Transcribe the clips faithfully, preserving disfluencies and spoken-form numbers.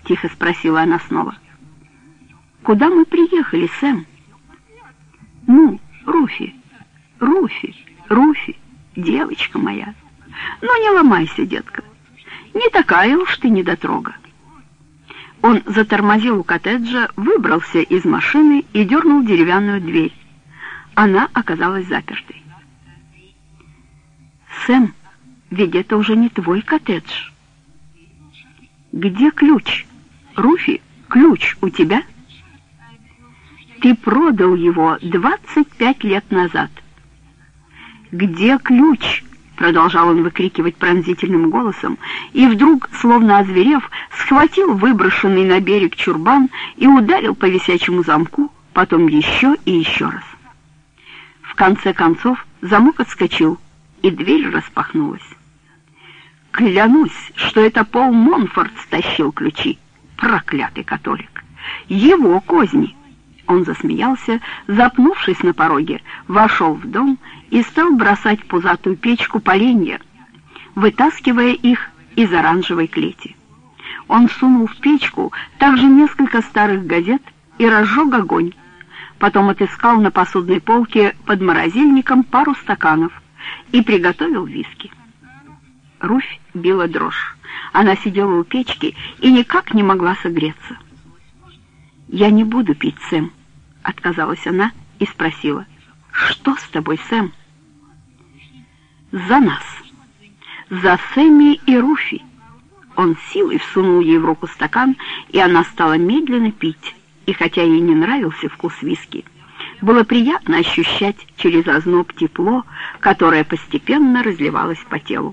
— тихо спросила она снова. «Куда мы приехали, Сэм?» «Ну, Руфи, Руфи, Руфи, девочка моя. Ну, не ломайся, детка. Не такая уж ты недотрога». Он затормозил у коттеджа, выбрался из машины и дернул деревянную дверь. Она оказалась запертой. «Сэм, ведь это уже не твой коттедж». «Где ключ? Руфи, ключ у тебя?» «Ты продал его двадцать пять лет назад». «Где ключ?» — продолжал он выкрикивать пронзительным голосом, и вдруг, словно озверев, схватил выброшенный на берег чурбан и ударил по висячему замку, потом еще и еще раз. В конце концов замок отскочил, и дверь распахнулась. «Клянусь, что это Пол Монфорд стащил ключи, проклятый католик! Его козни!» Он засмеялся, запнувшись на пороге, вошел в дом и стал бросать в пузатую печку поленья, вытаскивая их из оранжевой клети. Он сунул в печку также несколько старых газет и разжег огонь. Потом отыскал на посудной полке под морозильником пару стаканов и приготовил виски. Руфь била дрожь. Она сидела у печки и никак не могла согреться. «Я не буду пить, Сэм», — отказалась она и спросила. «Что с тобой, Сэм?» «За нас. За Сэмми и Руфи». Он силой всунул ей в руку стакан, и она стала медленно пить. И хотя ей не нравился вкус виски, было приятно ощущать через озноб тепло, которое постепенно разливалось по телу.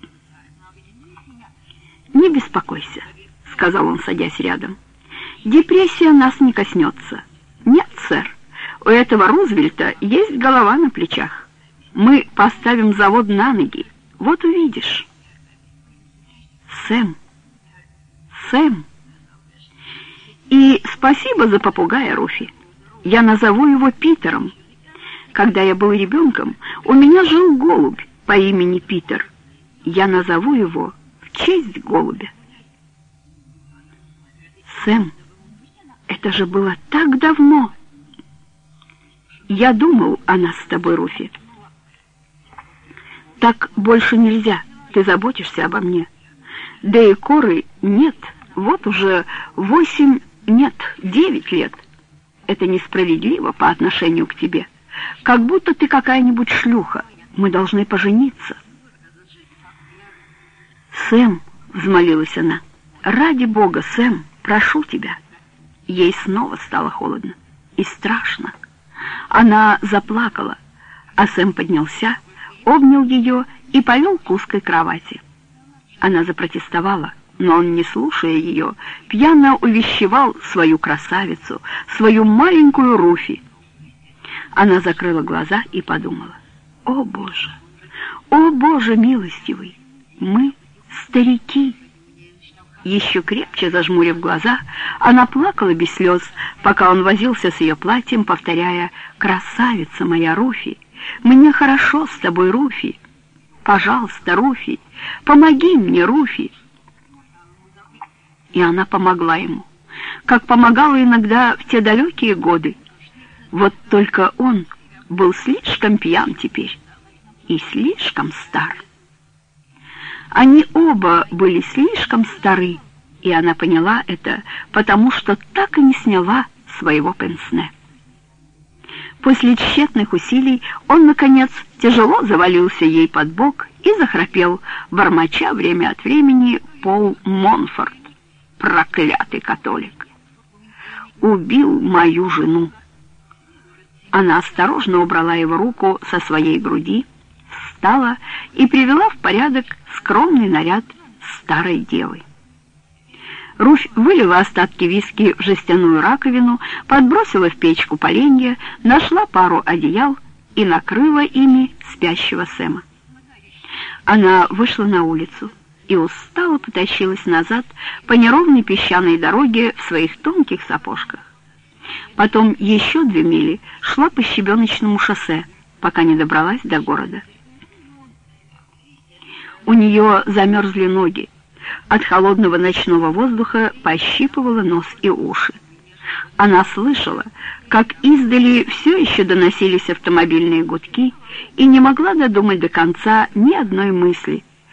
«Не беспокойся», — сказал он, садясь рядом. «Депрессия нас не коснется». «Нет, сэр, у этого Рузвельта есть голова на плечах. Мы поставим завод на ноги, вот увидишь». «Сэм, Сэм». «И спасибо за попугая, Руфи. Я назову его Питером. Когда я был ребенком, у меня жил голубь по имени Питер. Я назову его в честь голубя». «Сэм, это же было так давно». «Я думал о нас с тобой, Руфи. Так больше нельзя, ты заботишься обо мне. Да и Коры нет, вот уже восемь, нет, девять лет. Это несправедливо по отношению к тебе. Как будто ты какая-нибудь шлюха. Мы должны пожениться». «Сэм», — взмолилась она, — «ради Бога, Сэм, прошу тебя». Ей снова стало холодно и страшно. Она заплакала, а Сэм поднялся, обнял ее и повел к узкой кровати. Она запротестовала, но он, не слушая ее, пьяно увещевал свою красавицу, свою маленькую Руфи. Она закрыла глаза и подумала: «О, Боже! О, Боже милостивый! Мы старики!» Еще крепче зажмурив глаза, она плакала без слез, пока он возился с ее платьем, повторяя: «Красавица моя, Руфи! Мне хорошо с тобой, Руфи! Пожалуйста, Руфи! Помоги мне, Руфи!» И она помогла ему, как помогала иногда в те далекие годы. Вот только он был слишком пьян теперь и слишком стар. Они оба были слишком стары, и она поняла это, потому что так и не сняла своего пенсне. После тщетных усилий он, наконец, тяжело завалился ей под бок и захрапел, бормоча время от времени: «Пол Монфорд, проклятый католик, убил мою жену». Она осторожно убрала его руку со своей груди, встала и привела в порядок скромный наряд старой девы. Руфь вылила остатки виски в жестяную раковину, подбросила в печку поленья, нашла пару одеял и накрыла ими спящего Сэма. Она вышла на улицу и устало потащилась назад по неровной песчаной дороге в своих тонких сапожках. Потом еще две мили шла по щебеночному шоссе, пока не добралась до города. У нее замерзли ноги. От холодного ночного воздуха пощипывала нос и уши. Она слышала, как издали все еще доносились автомобильные гудки, и не могла додумать до конца ни одной мысли —